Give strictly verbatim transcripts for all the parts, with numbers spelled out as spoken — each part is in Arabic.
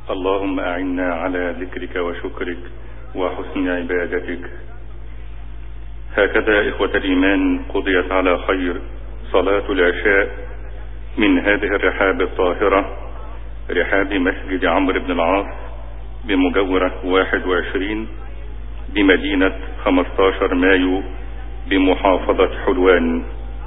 اللهم أعنا على ذكرك وشكرك وحسن عبادتك. هكذا إخوة الإيمان قضيت على خير صلاة العشاء من هذه الرحاب الطاهرة، رحاب مسجد عمرو بن العاص بمجاورة واحد وعشرين بمدينة خمسة عشر مايو بمحافظة حلوان.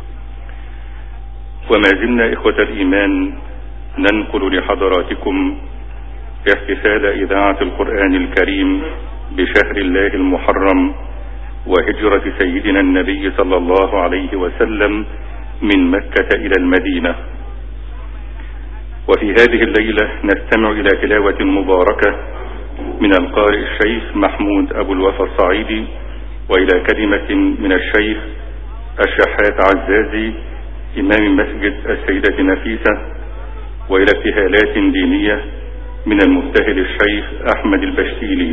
وما زلنا إخوة الإيمان ننقل لحضراتكم احتفال إذاعة القرآن الكريم بشهر الله المحرم وهجرة سيدنا النبي صلى الله عليه وسلم من مكة إلى المدينة. وفي هذه الليلة نستمع إلى تلاوة مباركة من القارئ الشيخ محمود أبو الوفا الصعيدي، وإلى كلمة من الشيخ الشحات عزازي إمام مسجد السيدة نفيسة، وإلى ابتهالات دينية من المبتهل الشيخ أحمد البشتيلي.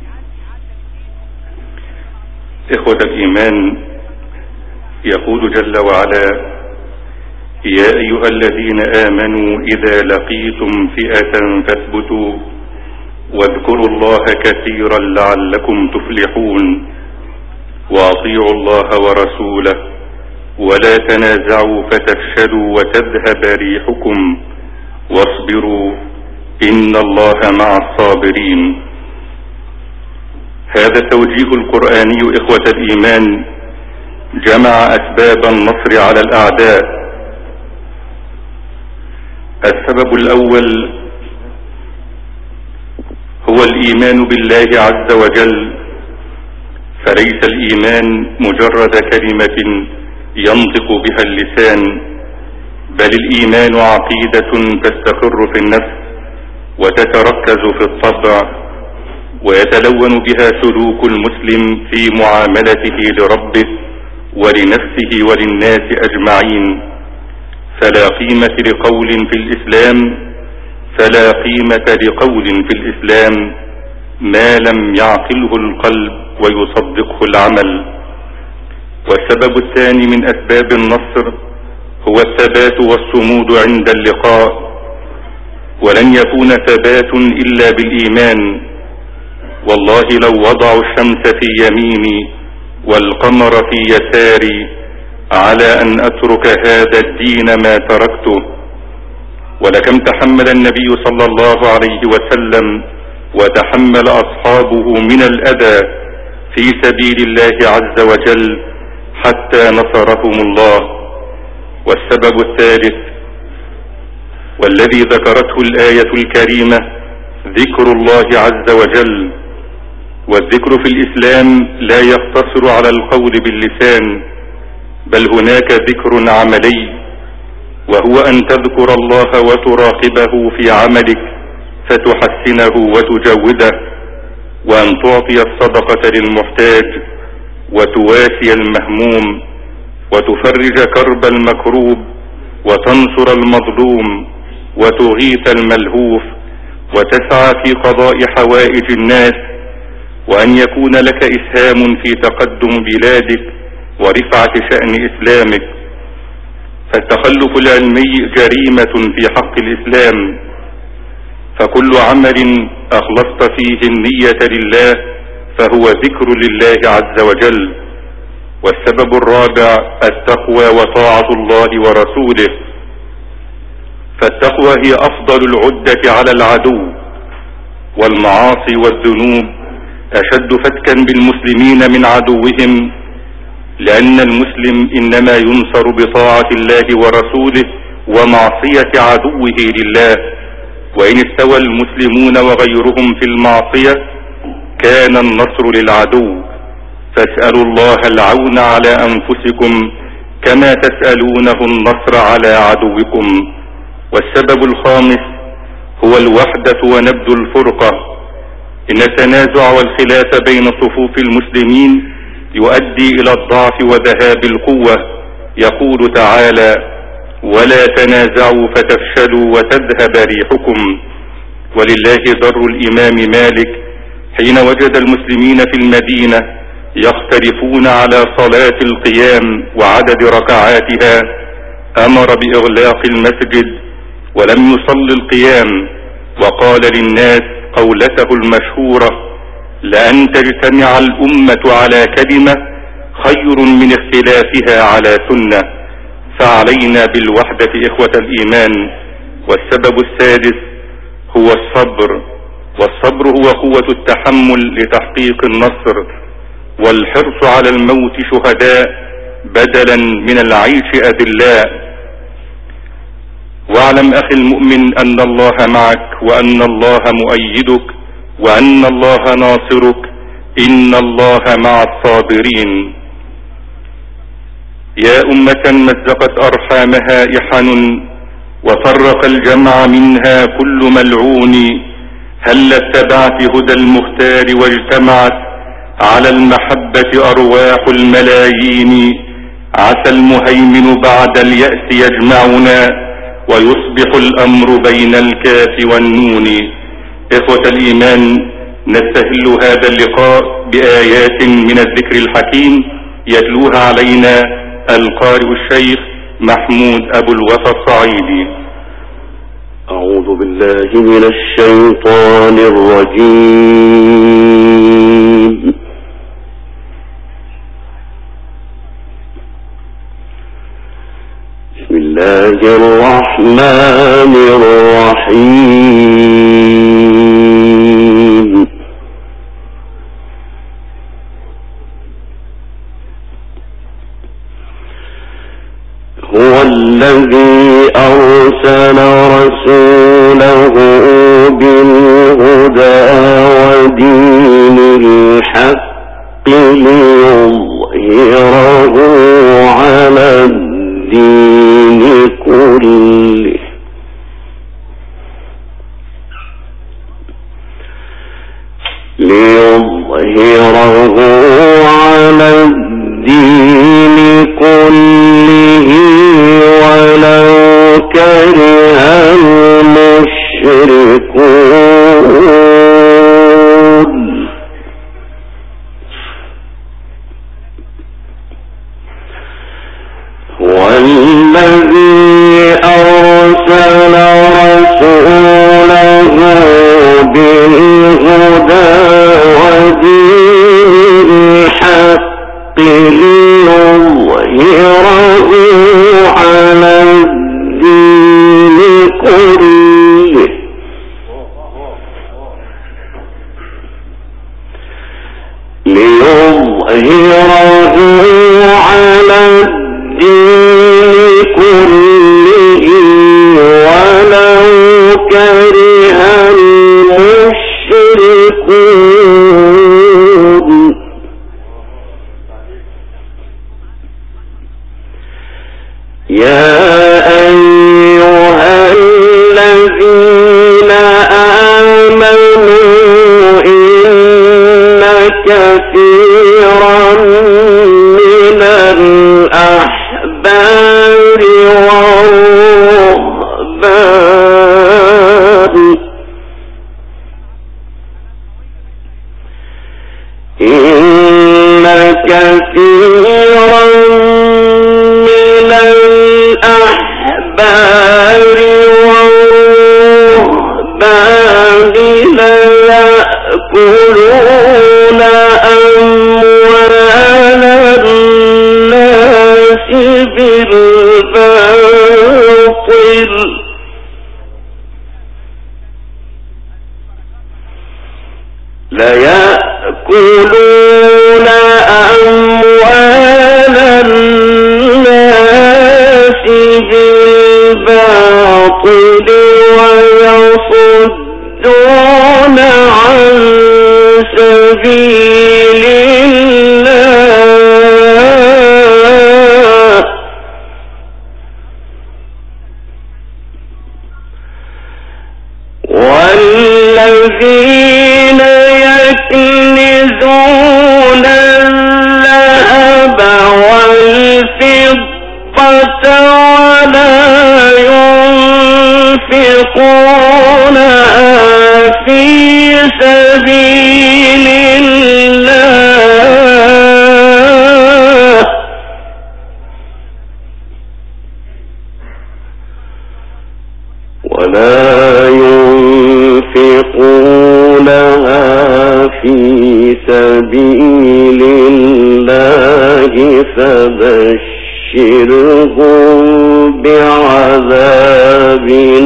إخوة الإيمان، يقول جل وعلا: يا أيها الذين آمنوا إذا لقيتم فئة فاثبتوا واذكروا الله كثيرا لعلكم تفلحون وأطيعوا الله ورسوله ولا تنازعوا فتفشلوا وتذهب ريحكم واصبروا إن الله مع الصابرين. هذا التوجيه القرآني إخوة الإيمان جمع أسباب النصر على الأعداء. السبب الأول هو الإيمان بالله عز وجل، فليس الإيمان مجرد كلمة ينطق بها اللسان، بل الإيمان عقيدة تستقر في النفس وتتركز في الطبع ويتلون بها سلوك المسلم في معاملته لربه ولنفسه وللناس أجمعين. فلا قيمة لقول في الإسلام فلا قيمة لقول في الإسلام ما لم يعقله القلب ويصدقه العمل. والسبب الثاني من أسباب النصر هو الثبات والصمود عند اللقاء، ولن يكون ثبات إلا بالإيمان. والله لو وضعوا الشمس في يميني والقمر في يساري على أن أترك هذا الدين ما تركته. ولكم تحمل النبي صلى الله عليه وسلم وتحمل أصحابه من الأذى في سبيل الله عز وجل حتى نصرهم الله. والسبب الثالث والذي ذكرته الآية الكريمة ذكر الله عز وجل. والذكر في الإسلام لا يقتصر على القول باللسان، بل هناك ذكر عملي، وهو أن تذكر الله وتراقبه في عملك فتحسنه وتجوده، وأن تعطي الصدقة للمحتاج وتواسي المهموم وتفرج كرب المكروب وتنصر المظلوم وتغيث الملهوف وتسعى في قضاء حوائج الناس، وأن يكون لك إسهام في تقدم بلادك ورفعة شأن إسلامك. فالتخلف العلمي جريمة في حق الإسلام، فكل عمل أخلصت فيه النية لله فهو ذكر لله عز وجل. والسبب الرابع التقوى وطاعة الله ورسوله، فالتقوى هي أفضل العدة على العدو، والمعاصي والذنوب أشد فتكا بالمسلمين من عدوهم، لأن المسلم إنما ينصر بطاعة الله ورسوله ومعصية عدوه لله. وإن استوى المسلمون وغيرهم في المعصية كان النصر للعدو. فاسألوا الله العون على أنفسكم كما تسألونه النصر على عدوكم. والسبب الخامس هو الوحدة ونبذ الفرقة. إن التنازع والخلاف بين صفوف المسلمين يؤدي إلى الضعف وذهاب القوة. يقول تعالى: ولا تنازعوا فتفشلوا وتذهب ريحكم. ولله ضر الإمام مالك حين وجد المسلمين في المدينة يختلفون على صلاة القيام وعدد ركعاتها أمر بإغلاق المسجد ولم يصل القيام، وقال للناس قولته المشهورة: لأن تجتمع الأمة على كلمة خير من اختلافها على سنة. فعلينا بالوحدة إخوة الإيمان. والسبب السادس هو الصبر، والصبر هو قوة التحمل لتحقيق النصر، والحرص على الموت شهداء بدلا من العيش أذلاء. واعلم أخي المؤمن أن الله معك، وأن الله مؤيدك، وأن الله ناصرك. إن الله مع الصابرين. يا أمة مزقت أرحامها إحن، وفرق الجمع منها كل ملعون، هل اتبعت هدى المختار واجتمعت على المحبة أرواح الملايين. عسى المهيمن بعد اليأس يجمعنا، ويصبح الأمر بين الكاف والنون. إخوة الإيمان، نستهل هذا اللقاء بآيات من الذكر الحكيم يتلوها علينا القارئ الشيخ محمود أبو الوفا الصعيدي. أعوذ بالله من الشيطان الرجيم. بسم الله الرحمن الرحيم. هو الذي أرسل رسوله بالهدى ودين الحق ليظهره على الدين كله ليظهره على الدين كله ولو كره المشركون. والذي أرسل رسوله بالهدى ودين الحق ليظهره على الدين كله ليظهره على الدين كله ولو كره المشركون. يا أيها الذين آمنوا إن كثيرا من الأحبار والرهبان إن كثيرا من الأحبار والرهبان ليأكلون أموال الناس بالباطل ليأكلون أموال الناس بالباطل ويصدون عن سبيل الله والذين يكنزون الذهب والفضة ولا ينفقونها في سبيل الله ولا ينفقونها ينفقونها في سبيل الله فبشرهم بعذاب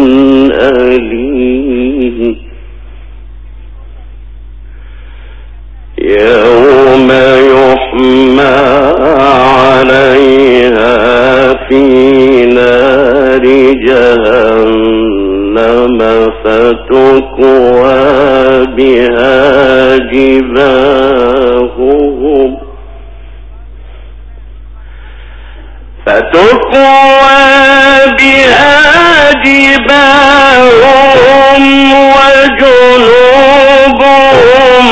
أليم يوم يحمى عليها في نار جهنم فتكوى بها جباههم فتكوى بها جباههم وجنوبهم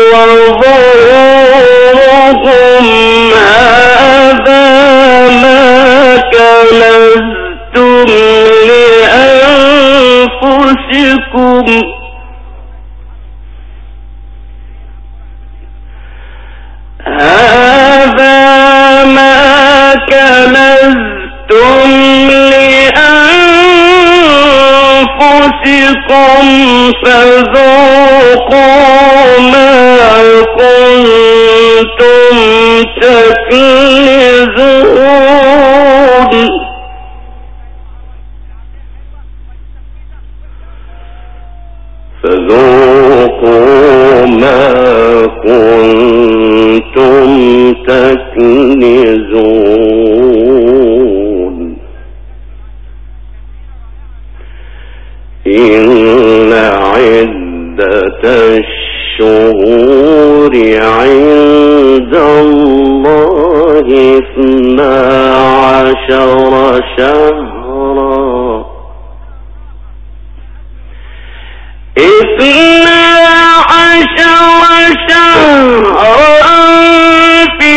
وظهورهم هذا ما كنزتم لأنفسكم هذا ما كنزتم لأنفسكم فذوقوا ما كنتم تكنزون فذوقوا ما كنتم تكنزون إن عدة الشهور عند الله اثنا عشر شهرا اثنا عشر شهرا في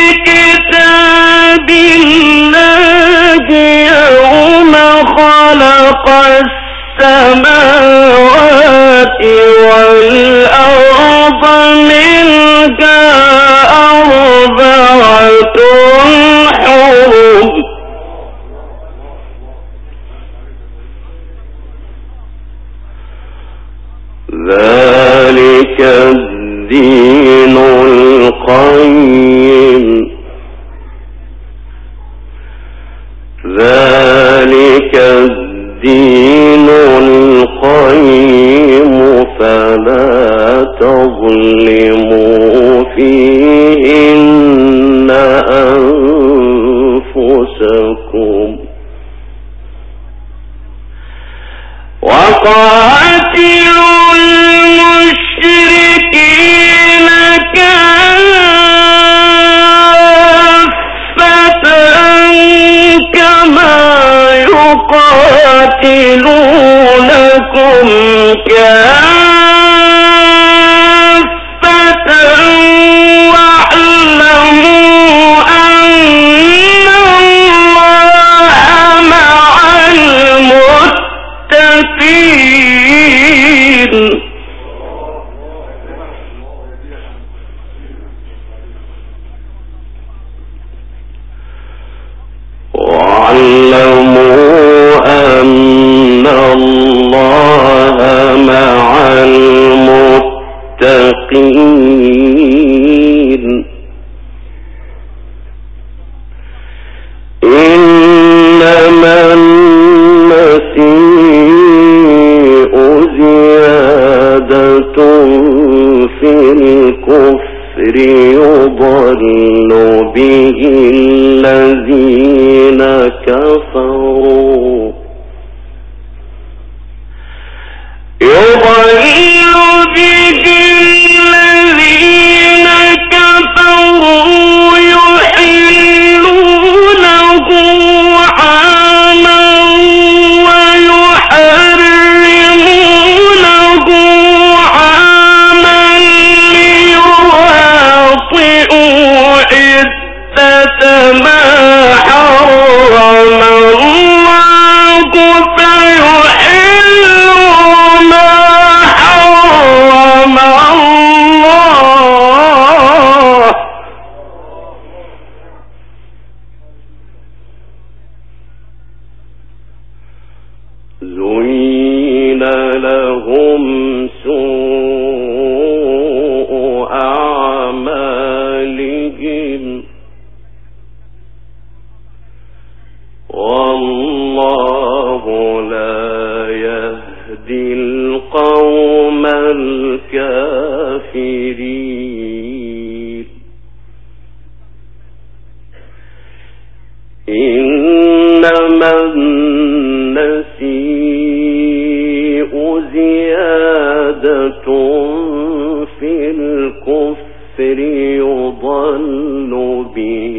كتاب الله يوم خلق السماوات والأرض منها أربعة حرم ذلك الدين القيم ذلك الدين القيم فلا تظلموا فيهن أنفسكم وقاتلوا المشركين كافة كما يقاتلونكم كافة واعلموا أن الله مع المتقين واعلموا أن الله مع المتقين إنما النسيء زيادة في الكفر يضل به الذين كفروا يضل به الذين كفروا يحلونه عاما ويحرمونه عاما ليواطئوا عدة ما حرم الله فيحلوا ما حرم سوء أعمالهم والله لا يهدي القوم الكافرين. إنما النسيء زيادة في الكفر يضل به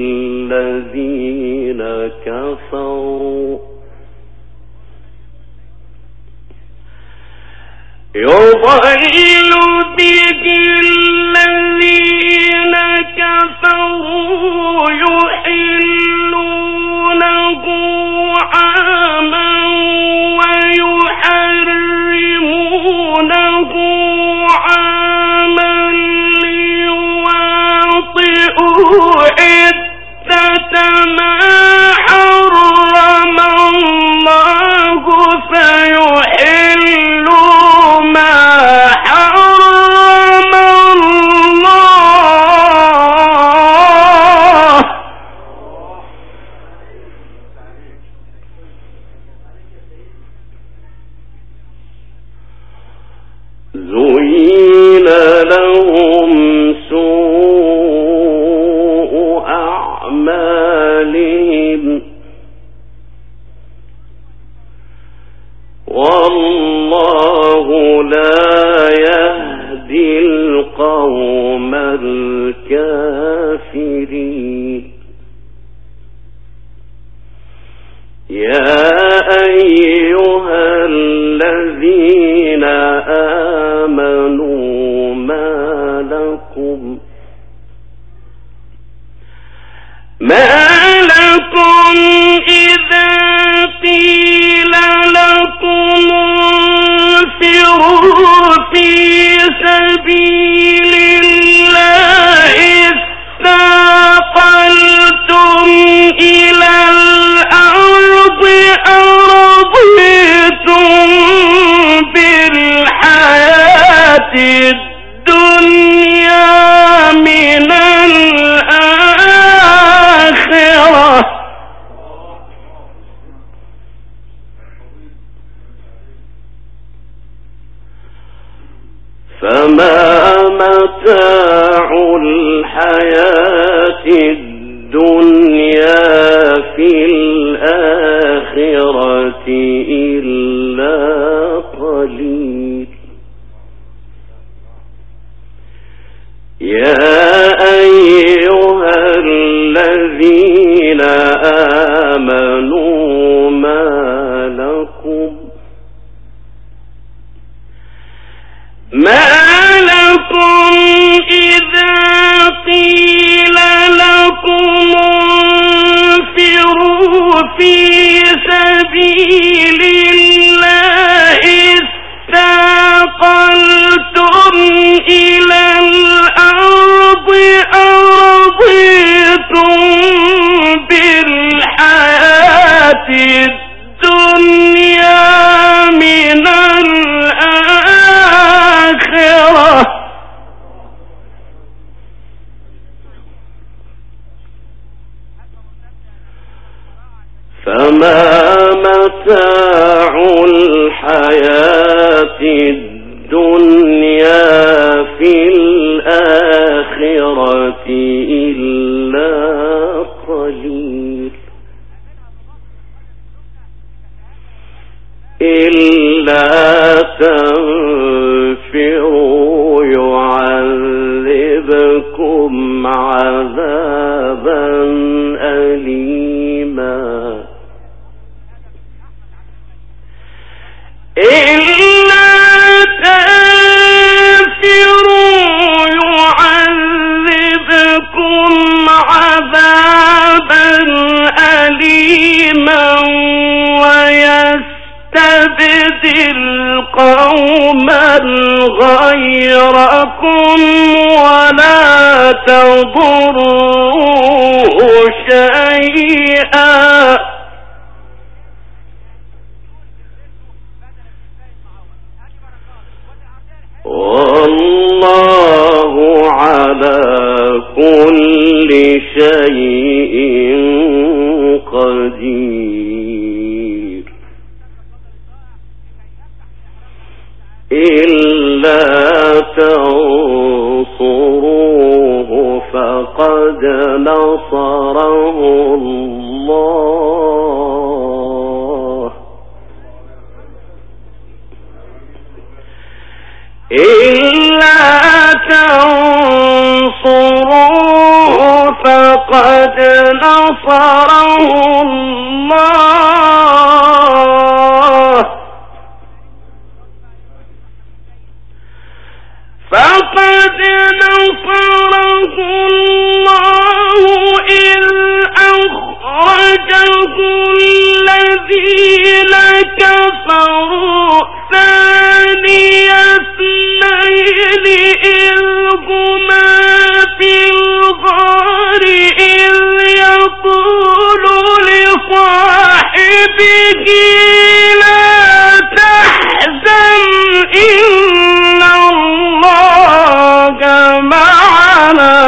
الذين كفروا يضل به الذين كفروا يحلونه عاما ويحرمونه عاما ليواطئوا عدة ما حرم الله فيحلوا ما حرم الله. زين لهم سوء أعمالهم والله لا يهدي القوم الكافرين. يا أيها الذين آمنوا ما لكم ما لكم إذا قيل لكم انفروا في سبيل الله اثاقلتم إلى الأرض أرضيتم بالحياة الدنيا من الآخرة فما متاع الحياة الدنيا في الآخرة إلا قليل. يا أيها الذين آمنوا ما لكم ما لكم إذا قيل لكم انفروا في سبيل الله اثاقلتم إلى الأرض أرضيتم بالحياة الدنيا من الآخرة فما متاع الحياة الدنيا في الآخرة إلا قليل. إلا تنفروا يعذبكم عذابا أليما. إلا تنفروا يعذبكم عذابا أليما ويستبدل قوما غيركم ولا تضروه شيئا على كل شيء قدير إلا تنصروه فقد نصره الله إلا تنصروه فقد نصره الله فقد نصره الله إذ أخرجه الذين كفروا ثاني اثنين إذ هما في الغار إذ يقول لصاحبه لا تحزن إن الله معنا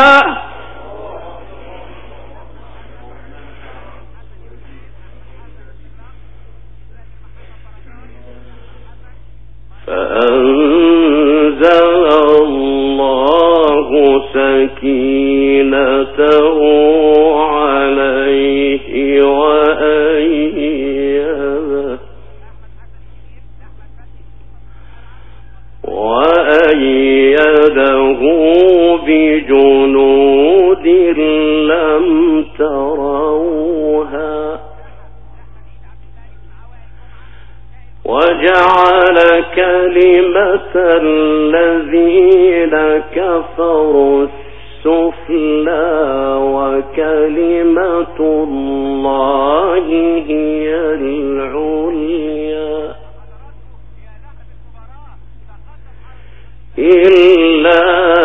فأنزل الله سكينته عليه وأيده وأيده بجنود لم تروها وجعل كلمة الذين كفروا السفلى وكلمة الله هي العليا إلا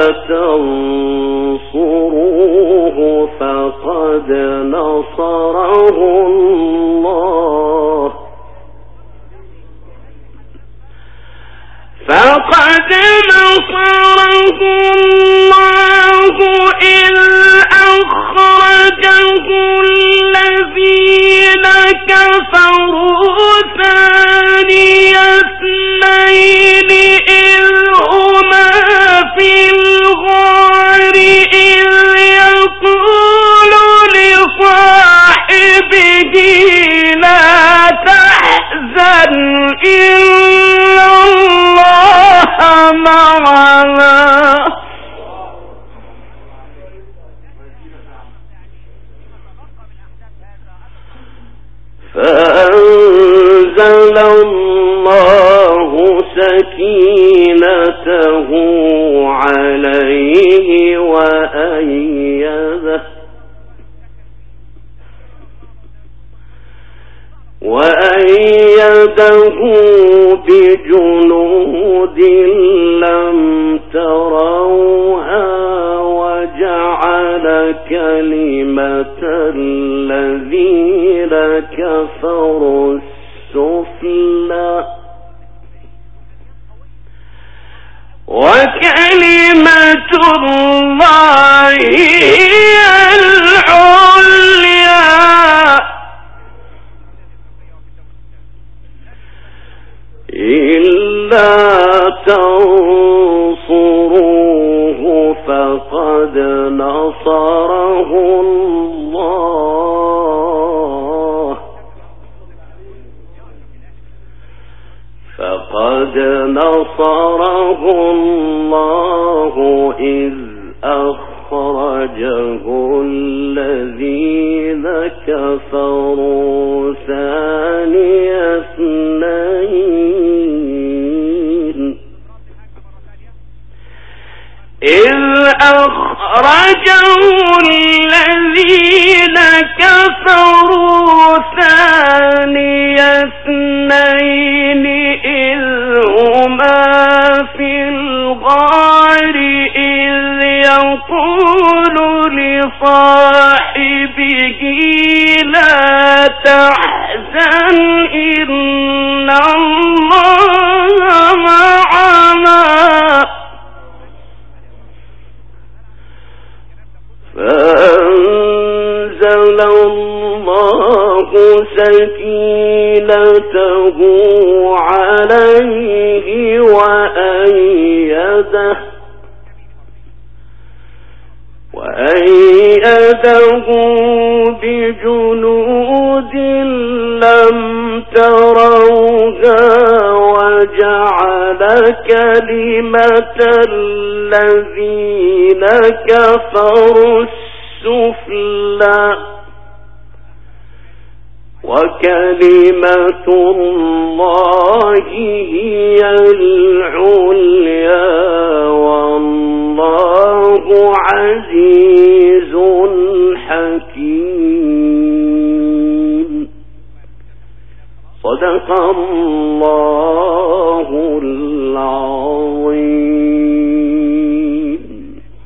تنصروه فقد نصره الله فقد نصره الله إذ أخرجه الذين كفروا ثاني اثنين إذ هما في الغار إذ يقول لصاحبه لا تحزن إن الله معنا فأنزل الله سكينته عليه وأيده وأيده بجنود لم تروها وجعل كلمة الذين كفروا السفلى وكلمة الله هي العليا إلا تنصروه فقد نصره الله فقد نصره الله إذ أخرجه الذين كفروا ثاني اثنين إذ أخرجه الذين كفروا ثاني اثنين إذ هما في الغار إذ يقول لصاحبه لا تحزن إن الله معنا سكينته عليه وأيده وأيده بجنود لم تروها وجعل كلمة الذين كفروا السفلى وكلمة الله هي العليا والله عزيز حكيم. صدق الله